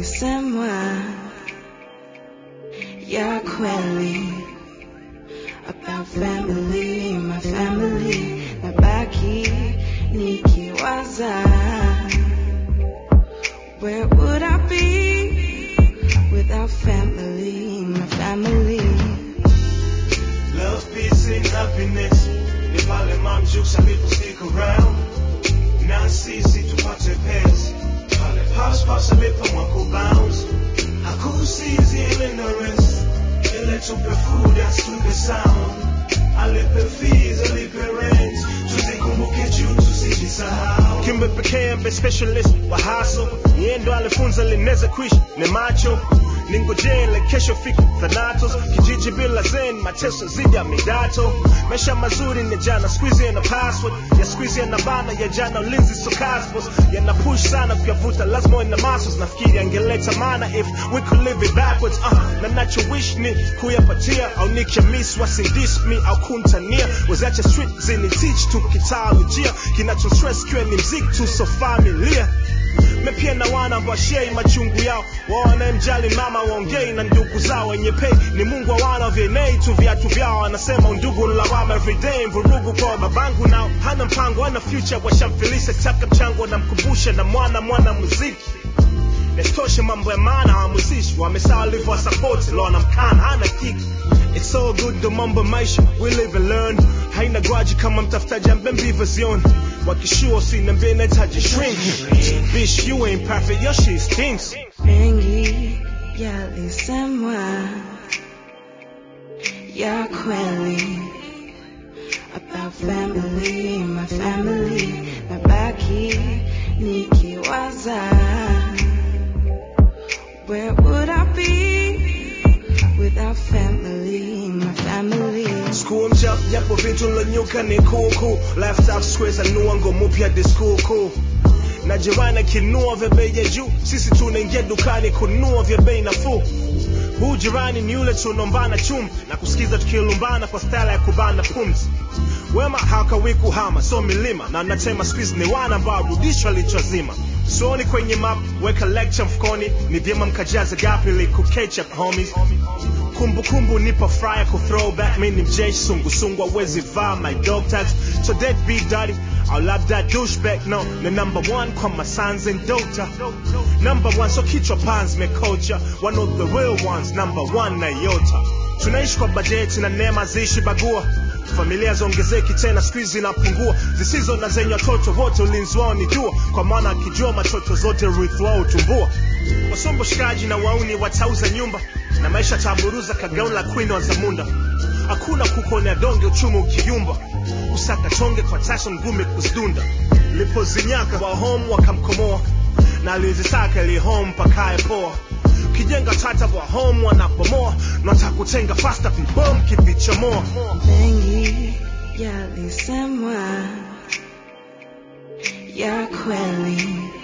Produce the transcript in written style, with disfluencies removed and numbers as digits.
yalisemwa ya kweli about family, my family. Nabaki nikiwaza, where would I be without family, my family? Love, peace, and happiness. If I let mom jokes, I people stick around. Now easy to watch their pants. Pass, I make them walk bounce. I could see the ignorance. You let you be food and sweet the sound. I let the fees, I let the rent. To take on get you to see this how. Kimbe pekee specialist wa hustle. Niendo alifunza lineza kuishi ni macho. Ningojele kesho fiki thanatos. Kijiji bila zen, mateso zidi ya midato. Maisha mazuri ni jana, squeeze na password. Ya squeeze na bana, ya jana ulinzi so cosmos. Ya na push sana kuyavuta lazima ina muscles. Nafikiri angeleta maana if we could live it backwards. Na nacho wish ni kuyapatia. Au nikiamiss wasindis me au kuntania. Wazacha street zini teach tu kitalojia. Kinacho stress kiwe ni mziki tu so familia. Mepia na wana ambao shei machungu yao. Wana mjali mama waongei na ndugu zao. Wenye pay ni mungu wa wana vienei tu viatu vyao. Wanasema undugu nulawama everyday. Mvurugu kwa babangu nao hana mpango, hana future. Washamfilisa taka mchango na mkumbusha na mwana muziki. Nesitoshe mambo ya maana hawamuzishi. Wamesawa live wa support lona mkana hana kiki. It's all good the mambo maisha, we live and learn. Haina gwaji kama mtafutaji ambe version. Wakishua usiniambie nahitaji shrink. Bitch, you ain't perfect, your shit stinks. Mengi yalisemwa ya kweli about family, my family. Nabaki nikiwaza, where would I be without family, my family? School mchap, japo vitu lonyuka ni cool. Left out squares anua ngomu pia di school. Na jirani kinua vya bei ya juu. Sisi tunaingia dukani kunua vya bei nafuu. Huu jirani ni yule tunombana chumvi. Na kusikiza tukilumbana kwa style ya kubana pumzi. Wema hakawi kuhama, so milima. Na natema squeeze ni wana ambao rudishwa lichozima. Suoni kwenye map, weka lecture mfukoni. Ni vyema mkajaza gapi liku ketchup homies. Kumbu nipa fryer ku throwback. Mini mjeshi sungu wezi vaa my dog tags. So dead beat daddy, I'll love that douchebag no. The number one kwa my sons and daughter. Number one so kichwa pans me culture. One of the real ones, number one na yota. Tunaishi kwa bajeti na neema zishi bagua. Familia zongezeki tena squeeze inapungua. Zisizo na zenye watoto wote ulinzi wao ni dua. Kwa maana akijua machoto zote urithi wao utumbua. Wasombo shikaji na wauni watauza nyumba. Na maisha taburuza kagaula queen wa zamunda. Hakuna kukonea donge uchumi ukiyumba. Usaka chonge kwa tasho ngume kuzdunda. Lipo zinyaka wa home wakamkomoa. Na alizisaka li home pakae poa. Kijenga tata wa home wanapomoa. Natakutenga faster vibom kivichomoa. Mengi yalisemwa ya kweli